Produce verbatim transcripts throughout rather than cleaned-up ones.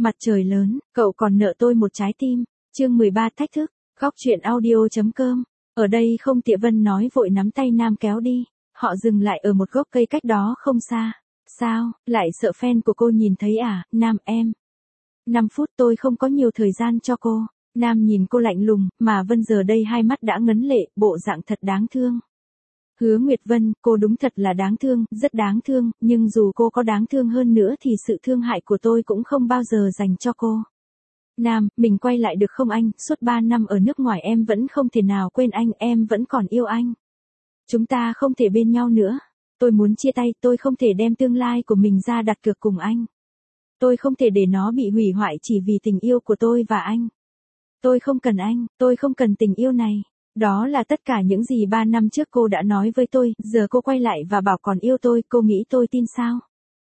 Mặt trời lớn, cậu còn nợ tôi một trái tim. Chương mười ba thách thức. Góc truyện audio.com. Ở đây không Tịa Vân nói vội nắm tay Nam kéo đi. Họ dừng lại ở một gốc cây cách đó không xa. Sao, lại sợ fan của cô nhìn thấy à, Nam em? năm phút tôi không có nhiều thời gian cho cô. Nam nhìn cô lạnh lùng, mà Vân giờ đây hai mắt đã ngấn lệ, bộ dạng thật đáng thương. Hứa Nguyệt Vân, cô đúng thật là đáng thương, rất đáng thương, nhưng dù cô có đáng thương hơn nữa thì sự thương hại của tôi cũng không bao giờ dành cho cô. Nam, mình quay lại được không anh, suốt ba năm ở nước ngoài em vẫn không thể nào quên anh, em vẫn còn yêu anh. Chúng ta không thể bên nhau nữa. Tôi muốn chia tay, tôi không thể đem tương lai của mình ra đặt cược cùng anh. Tôi không thể để nó bị hủy hoại chỉ vì tình yêu của tôi và anh. Tôi không cần anh, tôi không cần tình yêu này. Đó là tất cả những gì ba năm trước cô đã nói với tôi, giờ cô quay lại và bảo còn yêu tôi, cô nghĩ tôi tin sao?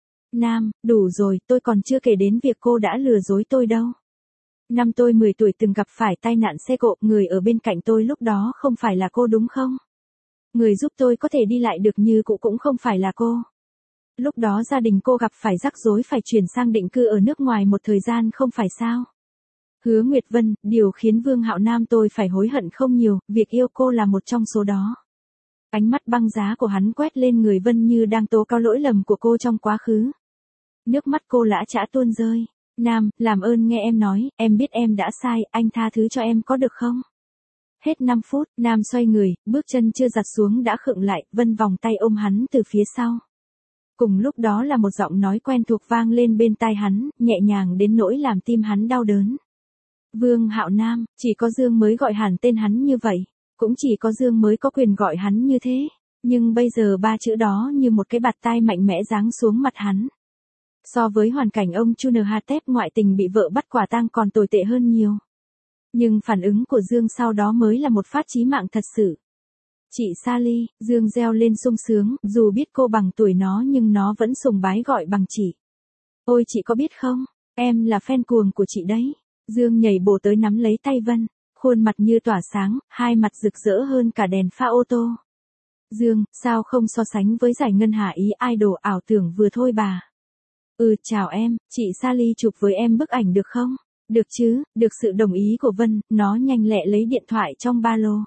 Nam, đủ rồi, tôi còn chưa kể đến việc cô đã lừa dối tôi đâu. Năm tôi mười tuổi từng gặp phải tai nạn xe cộ, người ở bên cạnh tôi lúc đó không phải là cô đúng không? Người giúp tôi có thể đi lại được như cũ cũng không phải là cô. Lúc đó gia đình cô gặp phải rắc rối phải chuyển sang định cư ở nước ngoài một thời gian không phải sao? Hứa Nguyệt Vân, điều khiến Vương Hạo Nam tôi phải hối hận không nhiều, việc yêu cô là một trong số đó. Ánh mắt băng giá của hắn quét lên người Vân như đang tố cáo lỗi lầm của cô trong quá khứ. Nước mắt cô lã chã tuôn rơi. Nam, làm ơn nghe em nói, em biết em đã sai, anh tha thứ cho em có được không? Hết năm phút, Nam xoay người, bước chân chưa giặt xuống đã khựng lại, Vân vòng tay ôm hắn từ phía sau. Cùng lúc đó là một giọng nói quen thuộc vang lên bên tai hắn, nhẹ nhàng đến nỗi làm tim hắn đau đớn. Vương Hạo Nam, chỉ có Dương mới gọi hẳn tên hắn như vậy, cũng chỉ có Dương mới có quyền gọi hắn như thế, nhưng bây giờ ba chữ đó như một cái bạt tai mạnh mẽ giáng xuống mặt hắn. So với hoàn cảnh ông Chunahatep ngoại tình bị vợ bắt quả tang còn tồi tệ hơn nhiều. Nhưng phản ứng của Dương sau đó mới là một phát chí mạng thật sự. Chị Sally, Dương reo lên sung sướng, dù biết cô bằng tuổi nó nhưng nó vẫn sùng bái gọi bằng chị. Ôi chị có biết không, em là fan cuồng của chị đấy. Dương nhảy bổ tới nắm lấy tay Vân, khuôn mặt như tỏa sáng, hai mặt rực rỡ hơn cả đèn pha ô tô. Dương, sao không so sánh với giải ngân hà ý idol ảo tưởng vừa thôi bà. Ừ, chào em, chị Sally chụp với em bức ảnh được không? Được chứ, được sự đồng ý của Vân, nó nhanh lẹ lấy điện thoại trong ba lô.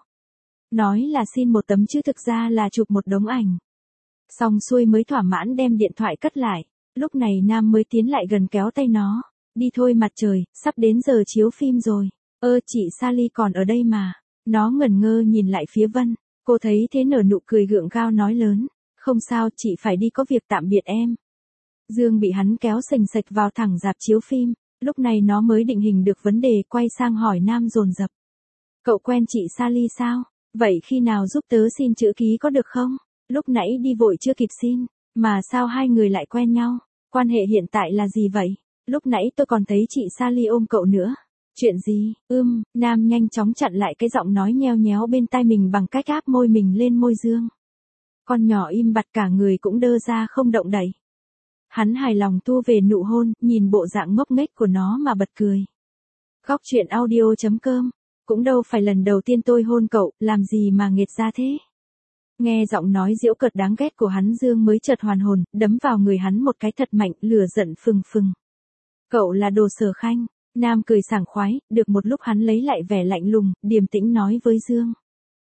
Nói là xin một tấm chứ thực ra là chụp một đống ảnh. Xong xuôi mới thỏa mãn đem điện thoại cất lại, lúc này Nam mới tiến lại gần kéo tay nó. Đi thôi mặt trời, sắp đến giờ chiếu phim rồi. Ơ chị Sally còn ở đây mà. Nó ngẩn ngơ nhìn lại phía Vân. Cô thấy thế nở nụ cười gượng gao nói lớn. Không sao, chị phải đi có việc tạm biệt em. Dương bị hắn kéo sềnh sệch vào thẳng rạp chiếu phim. Lúc này nó mới định hình được vấn đề, quay sang hỏi Nam dồn dập. Cậu quen chị Sally sao? Vậy khi nào giúp tớ xin chữ ký có được không? Lúc nãy đi vội chưa kịp xin. Mà sao hai người lại quen nhau? Quan hệ hiện tại là gì vậy? Lúc nãy tôi còn thấy chị Sally ôm cậu nữa. Chuyện gì? Ưm, Nam nhanh chóng chặn lại cái giọng nói nheo nhéo bên tai mình bằng cách áp môi mình lên môi Dương. Con nhỏ im bặt cả người cũng đơ ra không động đậy. Hắn hài lòng thu về nụ hôn, nhìn bộ dạng ngốc nghếch của nó mà bật cười. Góc truyện audio.com. Cũng đâu phải lần đầu tiên tôi hôn cậu, làm gì mà nghiệt ra thế? Nghe giọng nói giễu cợt đáng ghét của hắn Dương mới chợt hoàn hồn, đấm vào người hắn một cái thật mạnh, lửa giận phừng phừng. Cậu là đồ Sở Khanh. Nam cười sảng khoái, được một lúc hắn lấy lại vẻ lạnh lùng, điềm tĩnh nói với Dương.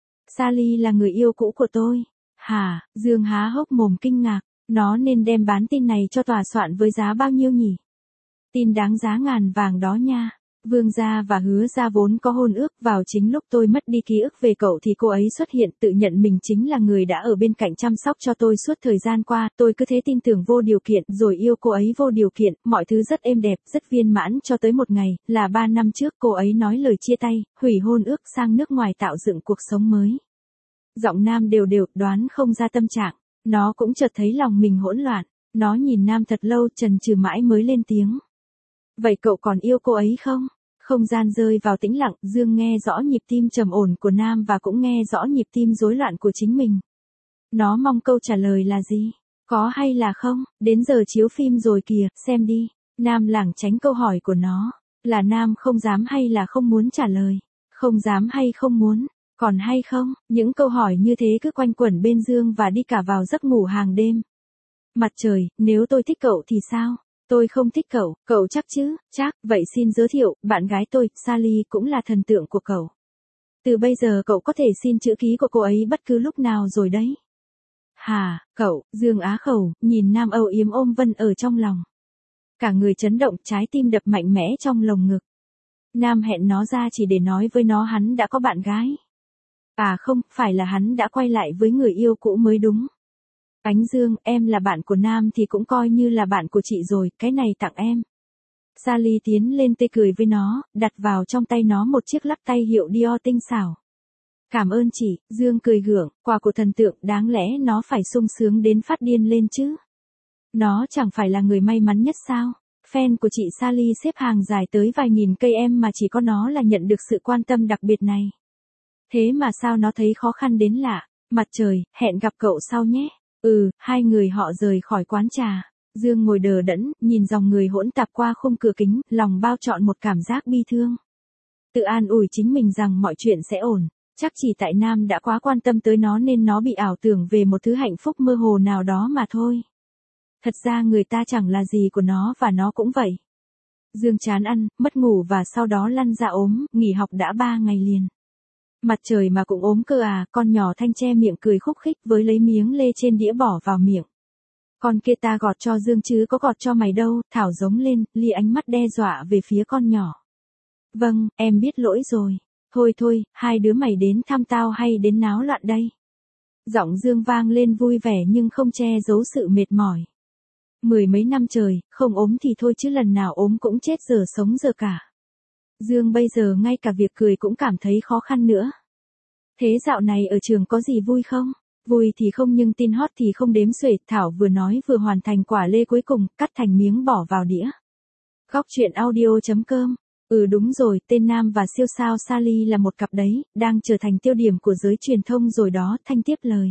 Sally là người yêu cũ của tôi. Hả? Dương há hốc mồm kinh ngạc, nó nên đem bán tin này cho tòa soạn với giá bao nhiêu nhỉ? Tin đáng giá ngàn vàng đó nha. Vương gia và Hứa gia vốn có hôn ước, vào chính lúc tôi mất đi ký ức về cậu thì cô ấy xuất hiện, tự nhận mình chính là người đã ở bên cạnh chăm sóc cho tôi suốt thời gian qua, tôi cứ thế tin tưởng vô điều kiện, rồi yêu cô ấy vô điều kiện, mọi thứ rất êm đẹp, rất viên mãn cho tới một ngày, là ba năm trước cô ấy nói lời chia tay, hủy hôn ước sang nước ngoài tạo dựng cuộc sống mới. Giọng Nam đều đều, đoán không ra tâm trạng, nó cũng chợt thấy lòng mình hỗn loạn, nó nhìn Nam thật lâu chần chừ mãi mới lên tiếng. Vậy cậu còn yêu cô ấy không? Không gian rơi vào tĩnh lặng, Dương nghe rõ nhịp tim trầm ổn của Nam và cũng nghe rõ nhịp tim rối loạn của chính mình. Nó mong câu trả lời là gì? Có hay là không? Đến giờ chiếu phim rồi kìa, xem đi. Nam lảng tránh câu hỏi của nó. Là Nam không dám hay là không muốn trả lời? Không dám hay không muốn? Còn hay không? Những câu hỏi như thế cứ quanh quẩn bên Dương và đi cả vào giấc ngủ hàng đêm. Mặt trời, nếu tôi thích cậu thì sao? Tôi không thích cậu, cậu chắc chứ, chắc, vậy xin giới thiệu, bạn gái tôi, Sally cũng là thần tượng của cậu. Từ bây giờ cậu có thể xin chữ ký của cô ấy bất cứ lúc nào rồi đấy. Hà, cậu, Dương Á Khẩu, nhìn Nam âu yếm ôm Vân ở trong lòng. Cả người chấn động, trái tim đập mạnh mẽ trong lồng ngực. Nam hẹn nó ra chỉ để nói với nó hắn đã có bạn gái. À không, phải là hắn đã quay lại với người yêu cũ mới đúng. Ánh Dương, em là bạn của Nam thì cũng coi như là bạn của chị rồi, cái này tặng em. Sally tiến lên tươi cười với nó, đặt vào trong tay nó một chiếc lắc tay hiệu Dior tinh xảo. Cảm ơn chị, Dương cười gượng, quà của thần tượng, đáng lẽ nó phải sung sướng đến phát điên lên chứ. Nó chẳng phải là người may mắn nhất sao? Fan của chị Sally xếp hàng dài tới vài nghìn cây em mà chỉ có nó là nhận được sự quan tâm đặc biệt này. Thế mà sao nó thấy khó khăn đến lạ. Mặt trời, hẹn gặp cậu sau nhé. Ừ, hai người họ rời khỏi quán trà. Dương ngồi đờ đẫn, nhìn dòng người hỗn tạp qua khung cửa kính, lòng bao trọn một cảm giác bi thương. Tự an ủi chính mình rằng mọi chuyện sẽ ổn. Chắc chỉ tại Nam đã quá quan tâm tới nó nên nó bị ảo tưởng về một thứ hạnh phúc mơ hồ nào đó mà thôi. Thật ra người ta chẳng là gì của nó và nó cũng vậy. Dương chán ăn, mất ngủ và sau đó lăn ra ốm, nghỉ học đã ba ngày liền. Mặt trời mà cũng ốm cơ à, con nhỏ Thanh che miệng cười khúc khích với lấy miếng lê trên đĩa bỏ vào miệng. Con kia ta gọt cho Dương chứ có gọt cho mày đâu, Thảo giống lên, lia ánh mắt đe dọa về phía con nhỏ. Vâng, em biết lỗi rồi. Thôi thôi, hai đứa mày đến thăm tao hay đến náo loạn đây? Giọng Dương vang lên vui vẻ nhưng không che giấu sự mệt mỏi. Mười mấy năm trời, không ốm thì thôi chứ lần nào ốm cũng chết giờ sống giờ cả. Dương bây giờ ngay cả việc cười cũng cảm thấy khó khăn nữa. Thế dạo này ở trường có gì vui không? Vui thì không nhưng tin hot thì không đếm xuể, Thảo vừa nói vừa hoàn thành quả lê cuối cùng, cắt thành miếng bỏ vào đĩa. Góc truyện audio chấm com. Ừ đúng rồi, tên Nam và siêu sao Sally là một cặp đấy, đang trở thành tiêu điểm của giới truyền thông rồi đó, Thanh tiếp lời.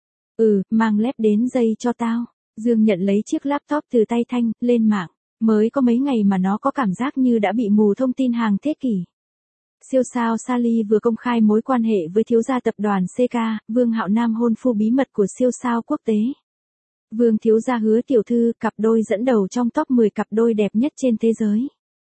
Ừ, mang lép đến dây cho tao. Dương nhận lấy chiếc laptop từ tay Thanh, lên mạng. Mới có mấy ngày mà nó có cảm giác như đã bị mù thông tin hàng thế kỷ. Siêu sao Sally vừa công khai mối quan hệ với thiếu gia tập đoàn xê ca, Vương Hạo Nam hôn phu bí mật của siêu sao quốc tế. Vương thiếu gia Hứa tiểu thư, cặp đôi dẫn đầu trong top mười cặp đôi đẹp nhất trên thế giới.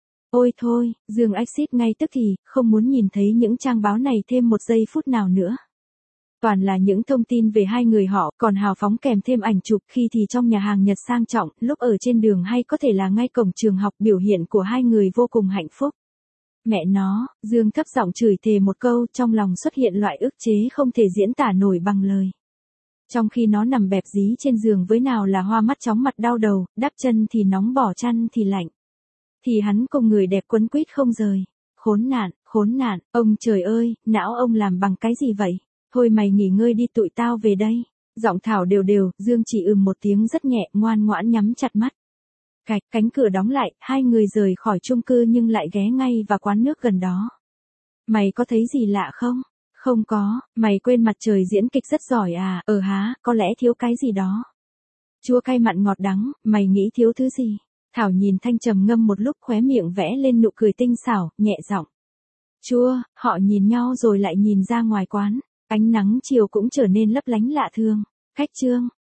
Ôi thôi, Dương exit ngay tức thì, không muốn nhìn thấy những trang báo này thêm một giây phút nào nữa. Toàn là những thông tin về hai người họ, còn hào phóng kèm thêm ảnh chụp, khi thì trong nhà hàng Nhật sang trọng, lúc ở trên đường hay có thể là ngay cổng trường học, biểu hiện của hai người vô cùng hạnh phúc. Mẹ nó, Dương thấp giọng chửi thề một câu, trong lòng xuất hiện loại ức chế không thể diễn tả nổi bằng lời. Trong khi nó nằm bẹp dí trên giường với nào là hoa mắt chóng mặt đau đầu, đắp chân thì nóng bỏ chăn thì lạnh. Thì hắn cùng người đẹp quấn quýt không rời. Khốn nạn, khốn nạn, ông trời ơi, não ông làm bằng cái gì vậy? Thôi mày nghỉ ngơi đi tụi tao về đây. Giọng Thảo đều đều, Dương chỉ ừm một tiếng rất nhẹ, ngoan ngoãn nhắm chặt mắt. Cạch, cánh cửa đóng lại, hai người rời khỏi chung cư nhưng lại ghé ngay vào quán nước gần đó. Mày có thấy gì lạ không? Không có, mày quên Mặt Trời diễn kịch rất giỏi à, ờ há, có lẽ thiếu cái gì đó. Chua cay mặn ngọt đắng, mày nghĩ thiếu thứ gì? Thảo nhìn Thanh trầm ngâm một lúc, khóe miệng vẽ lên nụ cười tinh xảo, nhẹ giọng. Chua, họ nhìn nhau rồi lại nhìn ra ngoài quán. Ánh nắng chiều cũng trở nên lấp lánh lạ thường. Cách chương.